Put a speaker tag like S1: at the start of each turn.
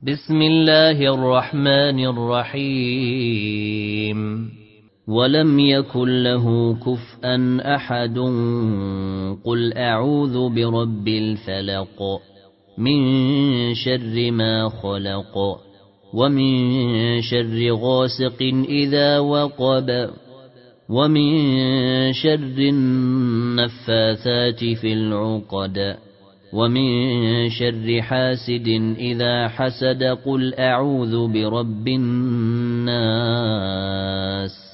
S1: بسم الله الرحمن الرحيم ولم يكن له كفءا أحد قل أعوذ برب الفلق من شر ما خلق ومن شر غاسق إذا وقب ومن شر النفاثات في العقد ومن شر حاسد إذا حسد قل أعوذ برب الناس